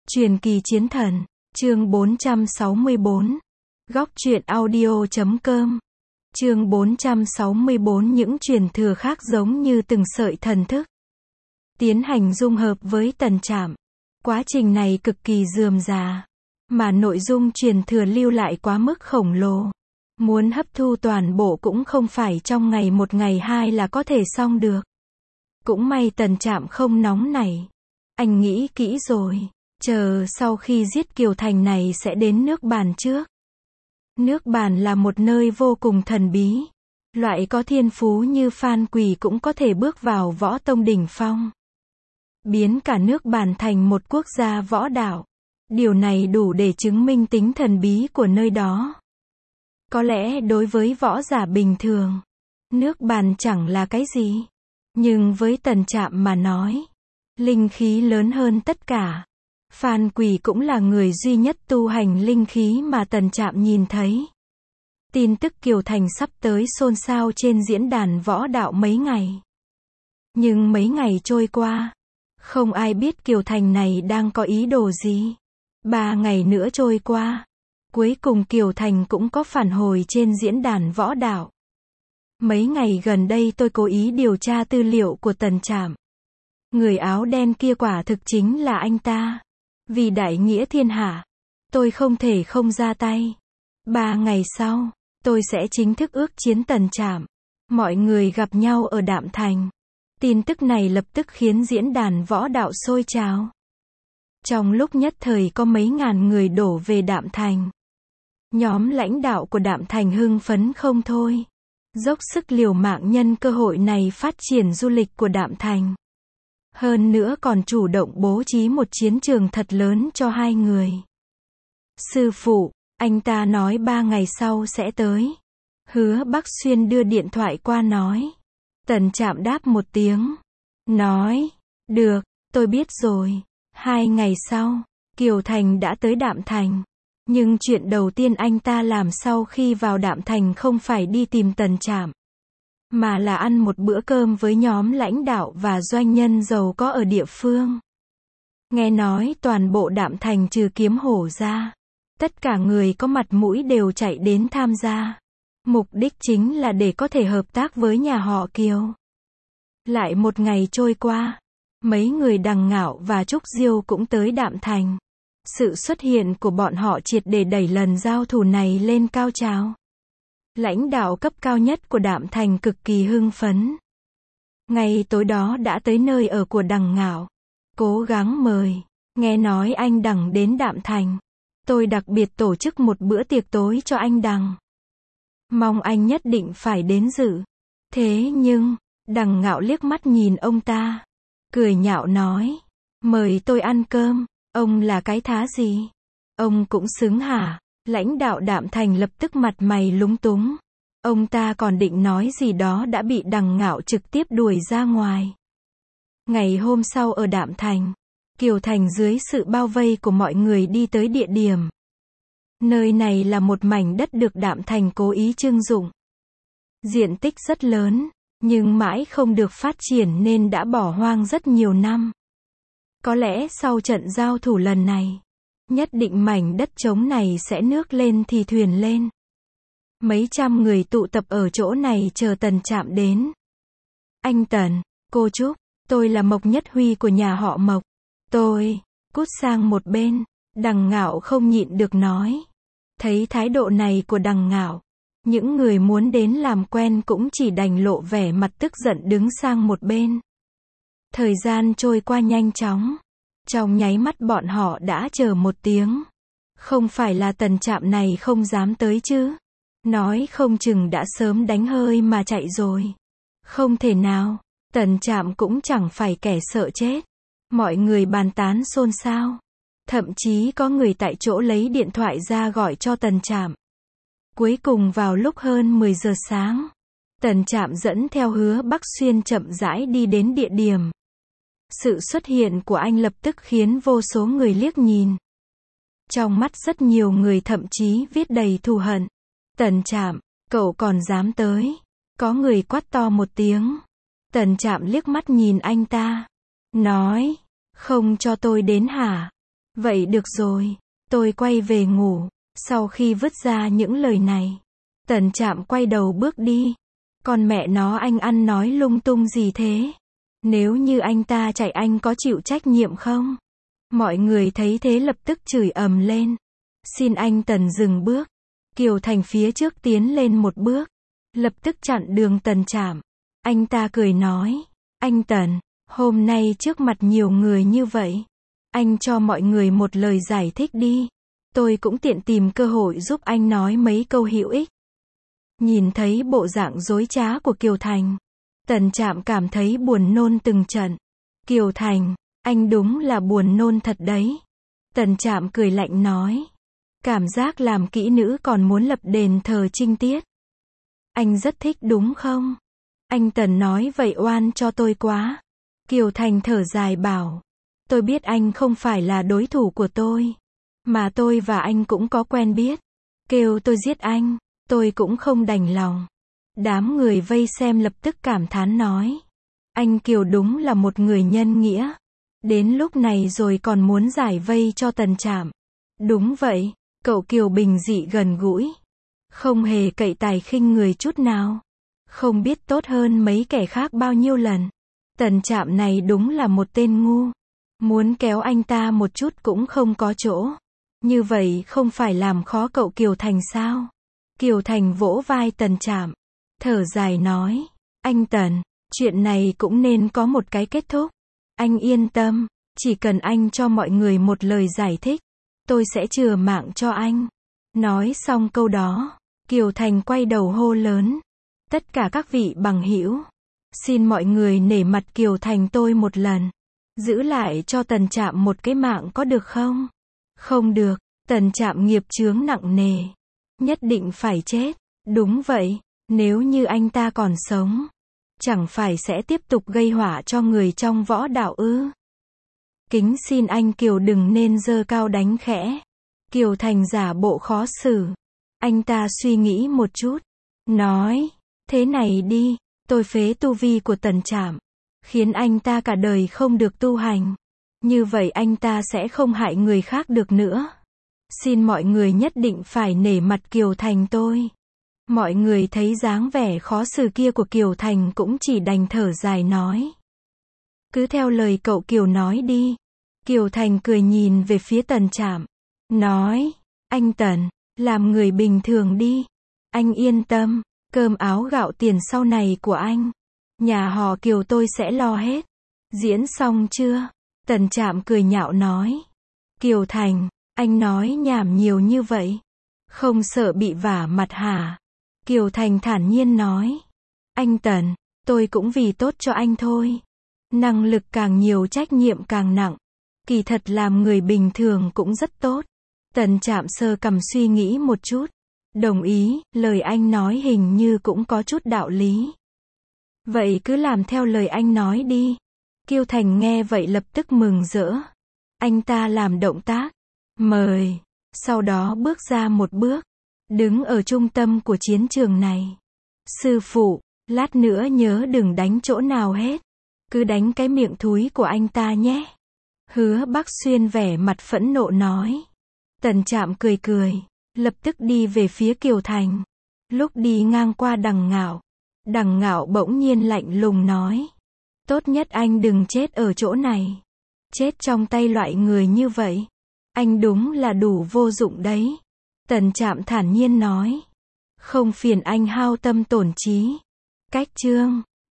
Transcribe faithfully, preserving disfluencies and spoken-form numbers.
Truyền kỳ chiến thần, chương bốn trăm sáu mươi bốn. Góc truyện audio chấm com. Chương bốn trăm sáu mươi bốn. Những truyền thừa khác giống như từng sợi thần thức tiến hành dung hợp với tần trạm. Quá trình này cực kỳ rườm rà, mà nội dung truyền thừa lưu lại quá mức khổng lồ. Muốn hấp thu toàn bộ cũng không phải trong ngày một ngày hai là có thể xong được. Cũng may tần trạm không nóng nảy. Anh nghĩ kỹ rồi, chờ sau khi giết Kiều Thành này sẽ đến nước Bàn trước. Nước Bàn là một nơi vô cùng thần bí. Loại có thiên phú như Phan Quỳ cũng có thể bước vào võ tông đỉnh phong, biến cả nước Bàn thành một quốc gia võ đạo. Điều này đủ để chứng minh tính thần bí của nơi đó. Có lẽ đối với võ giả bình thường, nước Bàn chẳng là cái gì. Nhưng với tần trạm mà nói, linh khí lớn hơn tất cả. Phan Quỳ cũng là người duy nhất tu hành linh khí mà tần trạm nhìn thấy. Tin tức Kiều Thành sắp tới xôn xao trên diễn đàn võ đạo mấy ngày. Nhưng mấy ngày trôi qua, không ai biết Kiều Thành này đang có ý đồ gì. Ba ngày nữa trôi qua, cuối cùng Kiều Thành cũng có phản hồi trên diễn đàn võ đạo. Mấy ngày gần đây tôi cố ý điều tra tư liệu của tần trạm. Người áo đen kia quả thực chính là anh ta. Vì đại nghĩa thiên hạ, tôi không thể không ra tay. Ba ngày sau, tôi sẽ chính thức ước chiến tần trạm. Mọi người gặp nhau ở Đạm Thành. Tin tức này lập tức khiến diễn đàn võ đạo sôi trào. Trong lúc nhất thời có mấy ngàn người đổ về Đạm Thành. Nhóm lãnh đạo của Đạm Thành hưng phấn không thôi, dốc sức liều mạng nhân cơ hội này phát triển du lịch của Đạm Thành. Hơn nữa còn chủ động bố trí một chiến trường thật lớn cho hai người. Sư phụ, anh ta nói ba ngày sau sẽ tới. Hứa Bắc Xuyên đưa điện thoại qua nói. Tần trạm đáp một tiếng. Nói, được, tôi biết rồi. Hai ngày sau, Kiều Thành đã tới Đạm Thành. Nhưng chuyện đầu tiên anh ta làm sau khi vào Đạm Thành không phải đi tìm tần trạm, mà là ăn một bữa cơm với nhóm lãnh đạo và doanh nhân giàu có ở địa phương. Nghe nói toàn bộ Đạm Thành trừ Kiếm Hổ ra, tất cả người có mặt mũi đều chạy đến tham gia. Mục đích chính là để có thể hợp tác với nhà họ Kiều. Lại một ngày trôi qua, mấy người Đằng Ngạo và Trúc Diêu cũng tới Đạm Thành. Sự xuất hiện của bọn họ triệt để đẩy lần giao thủ này lên cao trào. Lãnh đạo cấp cao nhất của Đạm Thành cực kỳ hưng phấn. Ngày tối đó đã tới nơi ở của Đằng Ngạo. Cố gắng mời. Nghe nói anh Đằng đến Đạm Thành. Tôi đặc biệt tổ chức một bữa tiệc tối cho anh Đằng. Mong anh nhất định phải đến dự. Thế nhưng, Đằng Ngạo liếc mắt nhìn ông ta. Cười nhạo nói. Mời tôi ăn cơm. Ông là cái thá gì? Ông cũng xứng hả? Lãnh đạo Đạm Thành lập tức mặt mày lúng túng. Ông ta còn định nói gì đó đã bị Đằng Ngạo trực tiếp đuổi ra ngoài. Ngày hôm sau ở Đạm Thành, Kiều Thành dưới sự bao vây của mọi người đi tới địa điểm. Nơi này là một mảnh đất được Đạm Thành cố ý trưng dụng. Diện tích rất lớn, nhưng mãi không được phát triển nên đã bỏ hoang rất nhiều năm. Có lẽ sau trận giao thủ lần này, nhất định mảnh đất trống này sẽ nước lên thì thuyền lên. Mấy trăm người tụ tập ở chỗ này chờ tần trạm đến. Anh Tần, cô Trúc, tôi là Mộc Nhất Huy của nhà họ Mộc. Tôi, cút sang một bên. Đằng Ngạo không nhịn được nói. Thấy thái độ này của Đằng Ngạo, những người muốn đến làm quen cũng chỉ đành lộ vẻ mặt tức giận đứng sang một bên. Thời gian trôi qua nhanh chóng. Trong nháy mắt bọn họ đã chờ một tiếng. Không phải là tần trạm này không dám tới chứ. Nói không chừng đã sớm đánh hơi mà chạy rồi. Không thể nào. Tần trạm cũng chẳng phải kẻ sợ chết. Mọi người bàn tán xôn xao. Thậm chí có người tại chỗ lấy điện thoại ra gọi cho tần trạm. Cuối cùng vào lúc hơn mười giờ sáng, tần trạm dẫn theo Hứa Bắc Xuyên chậm rãi đi đến địa điểm. Sự xuất hiện của anh lập tức khiến vô số người liếc nhìn. Trong mắt rất nhiều người thậm chí viết đầy thù hận. Tần trạm, cậu còn dám tới? Có người quát to một tiếng. Tần trạm liếc mắt nhìn anh ta. Nói, không cho tôi đến hả? Vậy được rồi, tôi quay về ngủ. Sau khi vứt ra những lời này, Tần Trạm quay đầu bước đi. Con mẹ nó, anh ăn nói lung tung gì thế? Nếu như anh ta chạy anh có chịu trách nhiệm không? Mọi người thấy thế lập tức chửi ầm lên. Xin anh Tần dừng bước. Kiều Thành phía trước tiến lên một bước, lập tức chặn đường Tần Trạm. Anh ta cười nói, anh Tần, hôm nay trước mặt nhiều người như vậy, anh cho mọi người một lời giải thích đi. Tôi cũng tiện tìm cơ hội giúp anh nói mấy câu hữu ích. Nhìn thấy bộ dạng dối trá của Kiều Thành, Tần Trạm cảm thấy buồn nôn từng trận. Kiều Thành, anh đúng là buồn nôn thật đấy. Tần Trạm cười lạnh nói, cảm giác làm kỹ nữ còn muốn lập đền thờ trinh tiết. Anh rất thích đúng không? Anh Tần nói vậy oan cho tôi quá. Kiều Thành thở dài bảo, tôi biết anh không phải là đối thủ của tôi, mà tôi và anh cũng có quen biết. Kêu tôi giết anh, tôi cũng không đành lòng. Đám người vây xem lập tức cảm thán nói, anh Kiều đúng là một người nhân nghĩa. Đến lúc này rồi còn muốn giải vây cho Tần Trạm. Đúng vậy, cậu Kiều bình dị gần gũi, không hề cậy tài khinh người chút nào, không biết tốt hơn mấy kẻ khác bao nhiêu lần. Tần Trạm này đúng là một tên ngu, muốn kéo anh ta một chút cũng không có chỗ. Như vậy không phải làm khó cậu Kiều Thành sao? Kiều Thành vỗ vai Tần Trạm, thở dài nói, anh Tần, chuyện này cũng nên có một cái kết thúc. Anh yên tâm, chỉ cần anh cho mọi người một lời giải thích, tôi sẽ chừa mạng cho anh. Nói xong câu đó, Kiều Thành quay đầu hô lớn, tất cả các vị bằng hữu, xin mọi người nể mặt Kiều Thành tôi một lần, giữ lại cho Tần Trạm một cái mạng có được không? Không được, Tần Trạm nghiệp chướng nặng nề, nhất định phải chết. Đúng vậy, nếu như anh ta còn sống, chẳng phải sẽ tiếp tục gây họa cho người trong võ đạo ư? Kính xin anh Kiều đừng nên giơ cao đánh khẽ. Kiều Thành giả bộ khó xử. Anh ta suy nghĩ một chút, nói, thế này đi, tôi phế tu vi của Tần Trạm, khiến anh ta cả đời không được tu hành. Như vậy anh ta sẽ không hại người khác được nữa. Xin mọi người nhất định phải nể mặt Kiều Thành tôi. Mọi người thấy dáng vẻ khó xử kia của Kiều Thành cũng chỉ đành thở dài nói, cứ theo lời cậu Kiều nói đi. Kiều Thành cười nhìn về phía Tần Trạm, nói, anh Tần, làm người bình thường đi. Anh yên tâm, cơm áo gạo tiền sau này của anh, nhà họ Kiều tôi sẽ lo hết. Diễn xong chưa? Tần Trạm cười nhạo nói, Kiều Thành, anh nói nhảm nhiều như vậy, không sợ bị vả mặt hả? Kiều Thành thản nhiên nói, anh Tần, tôi cũng vì tốt cho anh thôi. Năng lực càng nhiều trách nhiệm càng nặng. Kỳ thật làm người bình thường cũng rất tốt. Tần Trạm sơ cằm suy nghĩ một chút, đồng ý, lời anh nói hình như cũng có chút đạo lý. Vậy cứ làm theo lời anh nói đi. Kiều Thành nghe vậy lập tức mừng rỡ. Anh ta làm động tác, mời, sau đó bước ra một bước, đứng ở trung tâm của chiến trường này. Sư phụ, lát nữa nhớ đừng đánh chỗ nào hết, cứ đánh cái miệng thúi của anh ta nhé. Hứa Bắc Xuyên vẻ mặt phẫn nộ nói. Tần Trạm cười cười, lập tức đi về phía Kiều Thành. Lúc đi ngang qua Đằng Ngạo, Đằng Ngạo bỗng nhiên lạnh lùng nói, tốt nhất anh đừng chết ở chỗ này. Chết trong tay loại người như vậy, anh đúng là đủ vô dụng đấy. Tần Trạm thản nhiên nói, không phiền anh hao tâm tổn trí. Cách chương